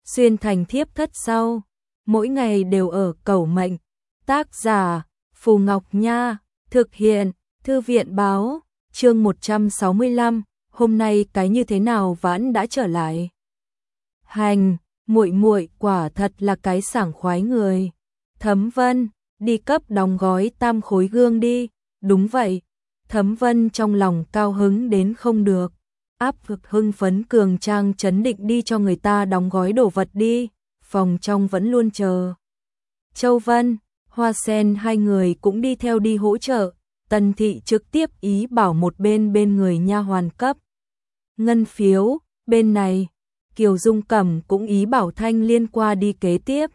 xuyên thành thiếp thất sau, mỗi ngày đều ở cẩu mệnh. Tác giả Phù Ngọc Nha, thực hiện Thư viện Báo, chương 165, hôm nay cái như thế nào Vãn đã trở lại. Hành, muội muội quả thật là cái sảng khoái người. Thấm Vân, đi cấp đóng gói 3 khối gương đi. Đúng vậy. Thấm Vân trong lòng cao hứng đến không được, áp lực hưng phấn cường trang trấn định đi cho người ta đóng gói đồ vật đi, phòng trong vẫn luôn chờ. Châu Vân, Hoa Sen hai người cũng đi theo đi hỗ trợ, Tần Thị trực tiếp ý bảo một bên người nha hoàn cấp ngân phiếu, bên này Kiều Dung Cẩm cũng ý bảo Thanh Liên qua đi kế tiếp.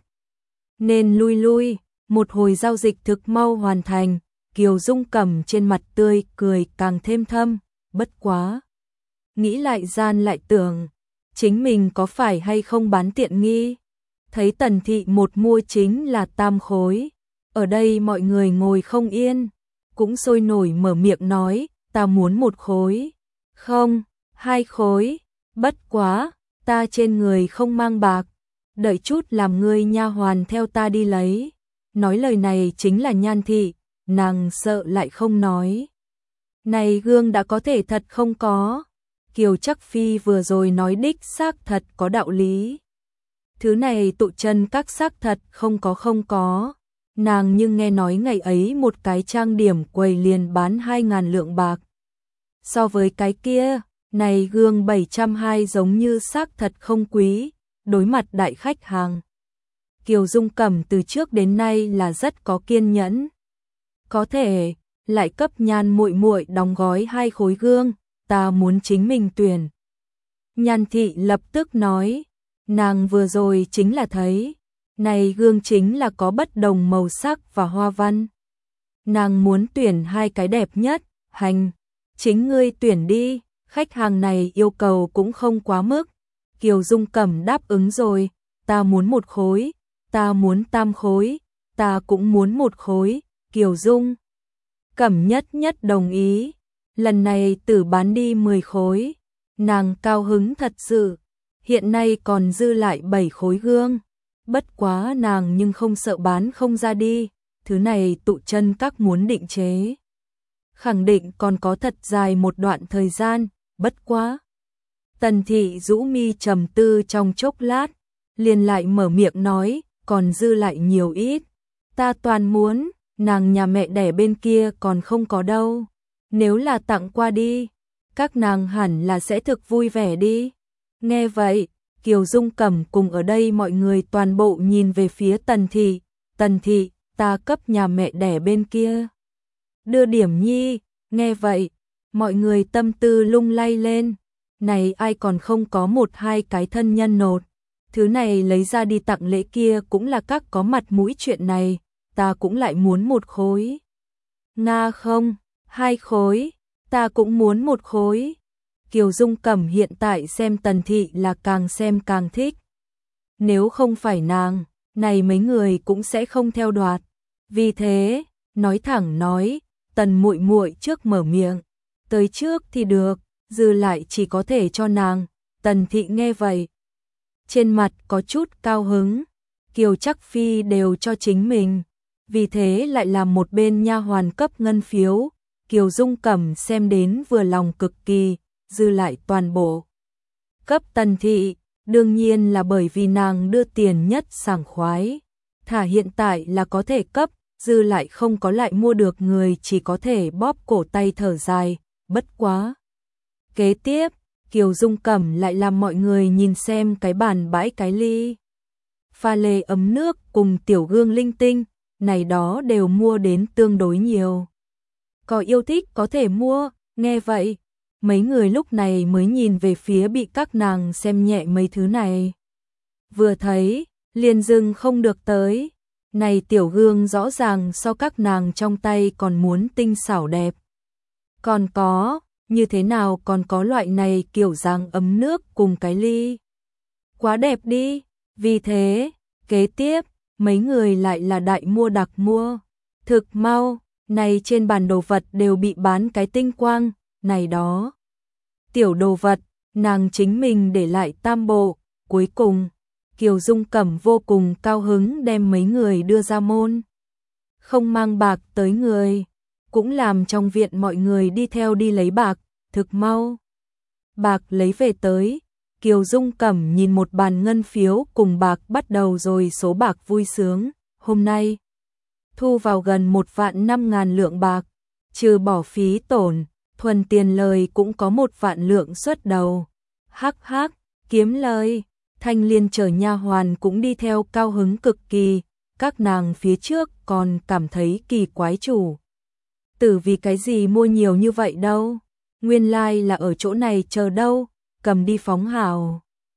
Nên lui, một hồi giao dịch thực mau hoàn thành, Kiều Dung Cẩm trên mặt tươi cười càng thêm thâm, bất quá. Nghĩ lại gian lại tưởng, chính mình có phải hay không bán tiện nghi. Thấy Tần Thị một mua chính là 3 khối, ở đây mọi người ngồi không yên, cũng sôi nổi mở miệng nói, ta muốn 1 khối, không, 2 khối, bất quá, ta trên người không mang bạc, đợi chút làm ngươi nha hoàn theo ta đi lấy. Nói lời này chính là Nhan Thị, nàng sợ lại không nói. Này gương đã có thể thật không có. Kiều Chắc Phi vừa rồi nói đích xác thật có đạo lý. Thứ này tụ chân các xác thật không có. Nàng nhưng nghe nói ngày ấy một cái trang điểm quầy liền bán 2.000 lượng bạc. So với cái kia, này gương 720 giống như xác thật không quý, đối mặt đại khách hàng. Kiều Dung Cẩm từ trước đến nay là rất có kiên nhẫn. Có thể, lại cấp Nhan muội muội đóng gói 2 khối gương, ta muốn chính mình tuyển. Nhan Thị lập tức nói, nàng vừa rồi chính là thấy, này gương chính là có bất đồng màu sắc và hoa văn. Nàng muốn tuyển 2 cái đẹp nhất, hành, chính ngươi tuyển đi, khách hàng này yêu cầu cũng không quá mức. Kiều Dung Cẩm đáp ứng rồi, ta muốn 1 khối, ta muốn 3 khối, ta cũng muốn 1 khối, Kiều Dung Cẩm nhất đồng ý. Lần này tử bán đi 10 khối, nàng cao hứng thật sự, hiện nay còn dư lại 7 khối gương. Bất quá nàng nhưng không sợ bán không ra đi, thứ này tụ chân các muốn định chế. Khẳng định còn có thật dài một đoạn thời gian, bất quá. Tần Thị rũ mi trầm tư trong chốc lát, liền lại mở miệng nói, còn dư lại nhiều ít. Ta toàn muốn, nàng nhà mẹ đẻ bên kia còn không có đâu. Nếu là tặng qua đi, các nàng hẳn là sẽ thực vui vẻ đi. Nghe vậy, Kiều Dung Cẩm cùng ở đây mọi người toàn bộ nhìn về phía Tần Thị. Tần Thị, ta cấp nhà mẹ đẻ bên kia đưa điểm nhi. Nghe vậy, mọi người tâm tư lung lay lên. Này ai còn không có 1-2 cái thân nhân nột. Thứ này lấy ra đi tặng lễ kia cũng là các có mặt mũi chuyện này. Ta cũng lại muốn 1 khối. Nga không, 2 khối, ta cũng muốn 1 khối. Kiều Dung Cẩm hiện tại xem Tần Thị là càng xem càng thích. Nếu không phải nàng, này mấy người cũng sẽ không theo đoạt. Vì thế, nói thẳng nói, Tần muội muội trước mở miệng, tới trước thì được, dư lại chỉ có thể cho nàng. Tần Thị nghe vậy, trên mặt có chút cao hứng, Kiều Chắc Phi đều cho chính mình, vì thế lại làm một bên nha hoàn cấp ngân phiếu. Kiều Dung Cẩm xem đến vừa lòng cực kỳ, dư lại toàn bộ cấp Tần Thị, đương nhiên là bởi vì nàng đưa tiền nhất sảng khoái. Thả hiện tại là có thể cấp, dư lại không có lại mua được người chỉ có thể bóp cổ tay thở dài, bất quá. Kế tiếp, Kiều Dung Cẩm lại làm mọi người nhìn xem cái bàn bãi cái ly. Pha lê ấm nước cùng tiểu gương linh tinh, này đó đều mua đến tương đối nhiều. Có yêu thích có thể mua, nghe vậy, mấy người lúc này mới nhìn về phía bị các nàng xem nhẹ mấy thứ này. Vừa thấy, liền dừng không được tới. Này tiểu gương rõ ràng so các nàng trong tay còn muốn tinh xảo đẹp. Còn có, như thế nào còn có loại này kiểu dáng ấm nước cùng cái ly. Quá đẹp đi, vì thế, kế tiếp, mấy người lại là đại mua đặc mua. Thực mau, này trên bàn đồ vật đều bị bán cái tinh quang, này đó. Tiểu đồ vật, nàng chính mình để lại 3 bộ, cuối cùng, Kiều Dung Cẩm vô cùng cao hứng đem mấy người đưa ra môn. Không mang bạc tới người, cũng làm trong viện mọi người đi theo đi lấy bạc, thực mau. Bạc lấy về tới, Kiều Dung Cẩm nhìn một bàn ngân phiếu cùng bạc bắt đầu rồi số bạc vui sướng, hôm nay thu vào gần 1.500.000 lượng bạc, trừ bỏ phí tổn, thuần tiền lời cũng có 1.000.000 lượng xuất đầu. Hắc hắc, kiếm lời. Thanh Liên chở nha hoàn cũng đi theo cao hứng cực kỳ, các nàng phía trước còn cảm thấy kỳ quái chủ tử vì cái gì mua nhiều như vậy đâu, nguyên lai là ở chỗ này chờ đâu, cầm đi phóng hào.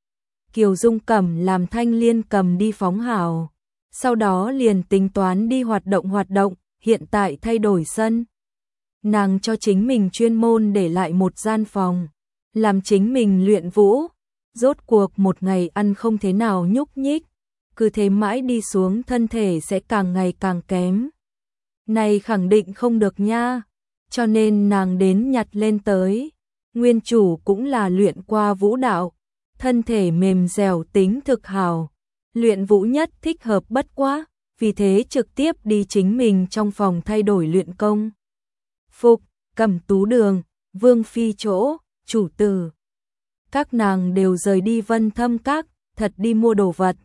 Kiều Dung Cẩm làm Thanh Liên cầm đi phóng hào, sau đó liền tính toán đi hoạt động, hiện tại thay đổi sân. Nàng cho chính mình chuyên môn để lại một gian phòng, làm chính mình luyện vũ, rốt cuộc một ngày ăn không thế nào nhúc nhích, cứ thế mãi đi xuống thân thể sẽ càng ngày càng kém. Này khẳng định không được nha, cho nên nàng đến nhặt lên tới. Nguyên chủ cũng là luyện qua vũ đạo, thân thể mềm dẻo tính thực hào, luyện vũ nhất thích hợp bất quá, vì thế trực tiếp đi chính mình trong phòng thay đổi luyện công. Phục, Cẩm Tú Đường, Vương Phi chỗ, chủ tử. Các nàng đều rời đi Vân Thâm Các, thật đi mua đồ vật.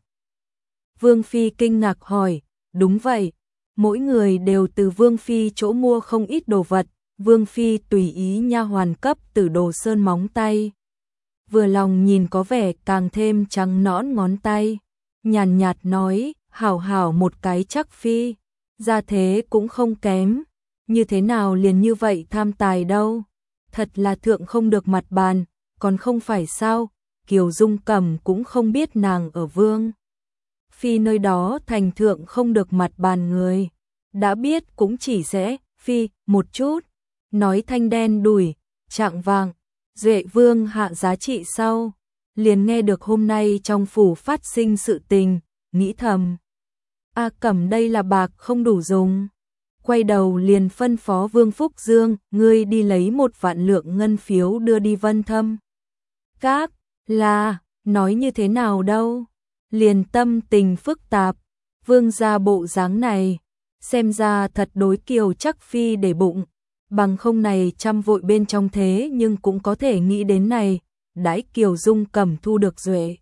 Vương Phi kinh ngạc hỏi, đúng vậy, mỗi người đều từ Vương Phi chỗ mua không ít đồ vật, Vương Phi tùy ý nha hoàn cấp từ đồ sơn móng tay. Vừa lòng nhìn có vẻ càng thêm trắng nõn ngón tay, nhàn nhạt nói, hảo hảo một cái chắc Phi, gia thế cũng không kém, như thế nào liền như vậy tham tài đâu, thật là thượng không được mặt bàn, còn không phải sao, Kiều Dung Cẩm cũng không biết nàng ở Vương Phi nơi đó thành thượng không được mặt bàn người, đã biết cũng chỉ sẽ Phi một chút, nói thanh đen đủi, trạng vàng, Duệ Vương hạ giá trị sau, liền nghe được hôm nay trong phủ phát sinh sự tình, nghĩ thầm. Cẩm đây là bạc không đủ dùng. Quay đầu liền phân phó Vương Phúc Dương, ngươi đi lấy 1.000.000 lượng ngân phiếu đưa đi Vân Thâm Các, là, nói như thế nào đâu, liền tâm tình phức tạp, Vương gia bộ dáng này, xem ra thật đối Kiều chắc Phi để bụng, bằng không này chăm vội bên trong thế nhưng cũng có thể nghĩ đến này, đãi Kiều Dung Cẩm thu được Duệ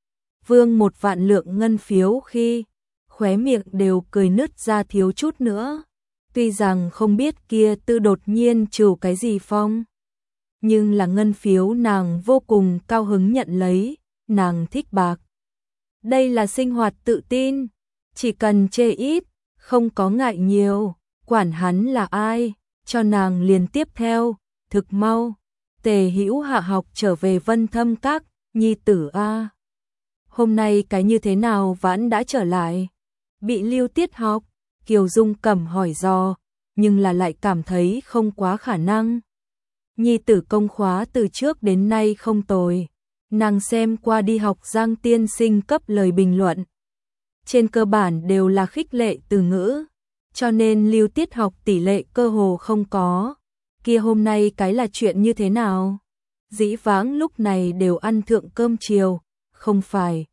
Vương 1.000.000 lượng ngân phiếu khi, khóe miệng đều cười nứt ra thiếu chút nữa. Tuy rằng không biết kia tư đột nhiên trừ cái gì phong, nhưng là ngân phiếu nàng vô cùng cao hứng nhận lấy, nàng thích bạc. Đây là sinh hoạt tự tin, chỉ cần chê ít, không có ngại nhiều, quản hắn là ai, cho nàng liền tiếp theo, thực mau. Tề Hữu hạ học trở về Vân Thâm Các, nhi tử a. Hôm nay cái như thế nào vãn đã trở lại, bị lưu tiết học. Kiều Dung Cẩm hỏi do, nhưng là lại cảm thấy không quá khả năng. Nhi tử công khóa từ trước đến nay không tồi, nàng xem qua đi học Giang tiên sinh cấp lời bình luận. Trên cơ bản đều là khích lệ từ ngữ, cho nên lưu tiết học tỷ lệ cơ hồ không có. Kia hôm nay cái là chuyện như thế nào? Dĩ vãng lúc này đều ăn thượng cơm chiều, không phải.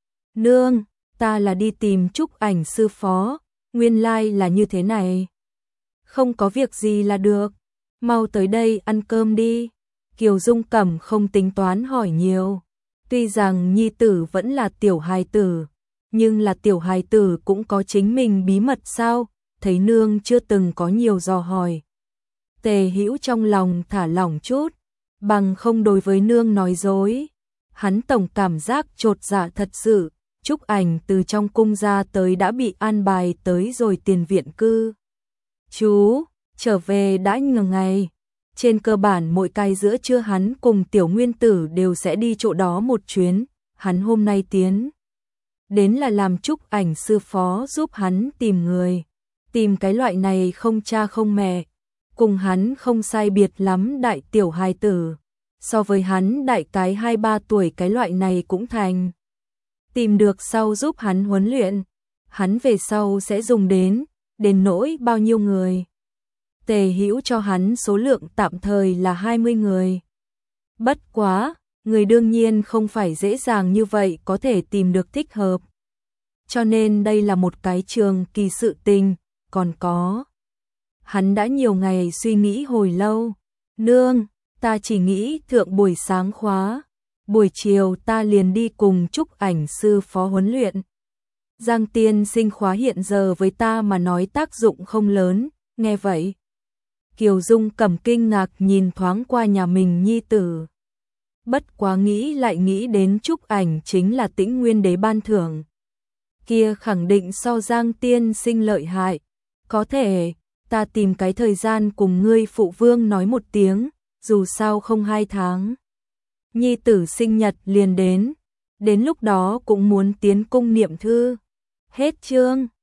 Nương, ta là đi tìm chúc ảnh sư phó. Nguyên lai là như thế này. Không có việc gì là được, mau tới đây ăn cơm đi. Kiều Dung Cẩm không tính toán hỏi nhiều. Tuy rằng nhi tử vẫn là tiểu hài tử, nhưng là tiểu hài tử cũng có chính mình bí mật sao, thấy nương chưa từng có nhiều dò hỏi. Tề Hữu trong lòng thả lỏng chút, bằng không đối với nương nói dối. Hắn tổng cảm giác chột dạ thật sự. Trúc ảnh từ trong cung ra tới đã bị an bài tới rồi tiền viện cư. Chú, trở về đã nhiều ngày. Trên cơ bản mỗi cái giữa trưa hắn cùng tiểu nguyên tử đều sẽ đi chỗ đó một chuyến. Hắn hôm nay tiến đến là làm Trúc ảnh sư phó giúp hắn tìm người. Tìm cái loại này không cha không mẹ. Cùng hắn không sai biệt lắm đại tiểu hài tử. So với hắn đại cái 2-3 tuổi cái loại này cũng thành. Tìm được sau giúp hắn huấn luyện, hắn về sau sẽ dùng đến nỗi bao nhiêu người. Tề Hữu cho hắn số lượng tạm thời là 20 người. Bất quá, người đương nhiên không phải dễ dàng như vậy có thể tìm được thích hợp. Cho nên đây là một cái trường kỳ sự tình, còn có. Hắn đã nhiều ngày suy nghĩ hồi lâu. Nương, ta chỉ nghĩ thượng buổi sáng khóa, buổi chiều ta liền đi cùng Trúc Ảnh sư phó huấn luyện. Giang tiên sinh khóa hiện giờ với ta mà nói tác dụng không lớn, nghe vậy. Kiều Dung cầm kinh ngạc nhìn thoáng qua nhà mình nhi tử. Bất quá nghĩ lại nghĩ đến Trúc Ảnh chính là Tĩnh Nguyên Đế ban thưởng. Kia khẳng định so Giang tiên sinh lợi hại. Có thể, ta tìm cái thời gian cùng ngươi phụ vương nói một tiếng, dù sao không 2 tháng. Nhi tử sinh nhật liền đến lúc đó cũng muốn tiến cung niệm thư. Hết chương.